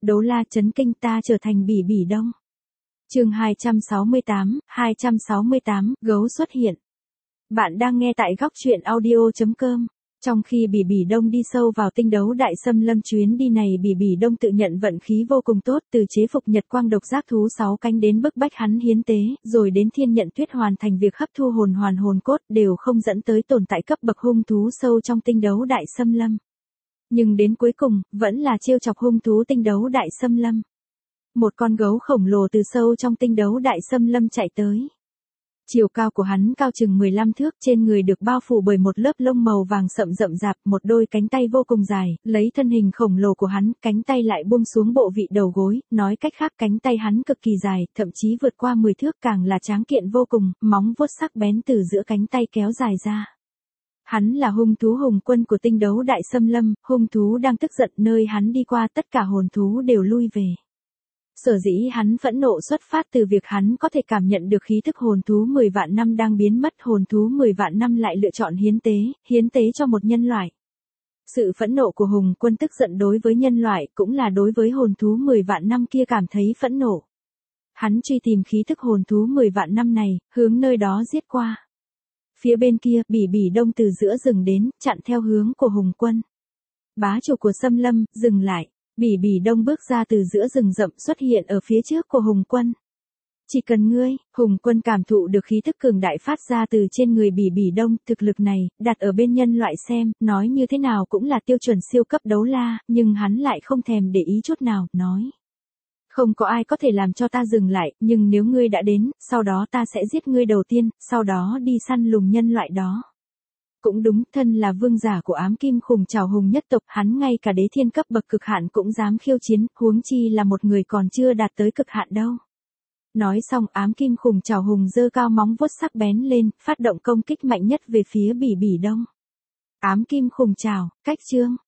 Đấu la chấn kinh ta trở thành Bỉ Bỉ Đông. Chương 268, gấu xuất hiện. Bạn đang nghe tại góc truyện audio.com. Trong khi Bỉ Bỉ Đông đi sâu vào tinh đấu đại xâm lâm, chuyến đi này Bỉ Bỉ Đông tự nhận vận khí vô cùng tốt, từ chế phục nhật quang độc giác thú 6 cánh đến bức bách hắn hiến tế, rồi đến thiên nhận tuyết hoàn thành việc hấp thu hồn hoàn hồn cốt, đều không dẫn tới tồn tại cấp bậc hung thú sâu trong tinh đấu đại xâm lâm. Nhưng đến cuối cùng, vẫn là trêu chọc hung thú tinh đấu đại xâm lâm. Một con gấu khổng lồ từ sâu trong tinh đấu đại xâm lâm chạy tới. Chiều cao của hắn cao chừng 15 thước, trên người được bao phủ bởi một lớp lông màu vàng sậm rậm rạp, một đôi cánh tay vô cùng dài, lấy thân hình khổng lồ của hắn, cánh tay lại buông xuống bộ vị đầu gối, nói cách khác cánh tay hắn cực kỳ dài, thậm chí vượt qua 10 thước, càng là tráng kiện vô cùng, móng vuốt sắc bén từ giữa cánh tay kéo dài ra. Hắn là hung thú hùng quân của tinh đấu đại xâm lâm, hung thú đang tức giận, nơi hắn đi qua tất cả hồn thú đều lui về. Sở dĩ hắn phẫn nộ xuất phát từ việc hắn có thể cảm nhận được khí thức hồn thú 10 vạn năm đang biến mất, hồn thú 10 vạn năm lại lựa chọn hiến tế cho một nhân loại. Sự phẫn nộ của hùng quân tức giận đối với nhân loại cũng là đối với hồn thú 10 vạn năm kia cảm thấy phẫn nộ. Hắn truy tìm khí thức hồn thú 10 vạn năm này, hướng nơi đó giết qua. Phía bên kia, Bỉ Bỉ Đông từ giữa rừng đến, chặn theo hướng của hùng quân. Bá chủ của xâm lâm, dừng lại. Bỉ Bỉ Đông bước ra từ giữa rừng rậm, xuất hiện ở phía trước của hùng quân. Chỉ cần ngươi, hùng quân cảm thụ được khí thức cường đại phát ra từ trên người Bỉ Bỉ Đông, thực lực này, đặt ở bên nhân loại xem, nói như thế nào cũng là tiêu chuẩn siêu cấp đấu la, nhưng hắn lại không thèm để ý chút nào, nói. Không có ai có thể làm cho ta dừng lại, nhưng nếu ngươi đã đến, sau đó ta sẽ giết ngươi đầu tiên, sau đó đi săn lùng nhân loại đó. Cũng đúng, thân là vương giả của ám kim khủng trảo hùng nhất tộc, hắn ngay cả đế thiên cấp bậc cực hạn cũng dám khiêu chiến, huống chi là một người còn chưa đạt tới cực hạn đâu. Nói xong, ám kim khủng trảo hùng giơ cao móng vuốt sắc bén lên, phát động công kích mạnh nhất về phía Bỉ Bỉ Đông. Ám kim khủng trảo, cách chương.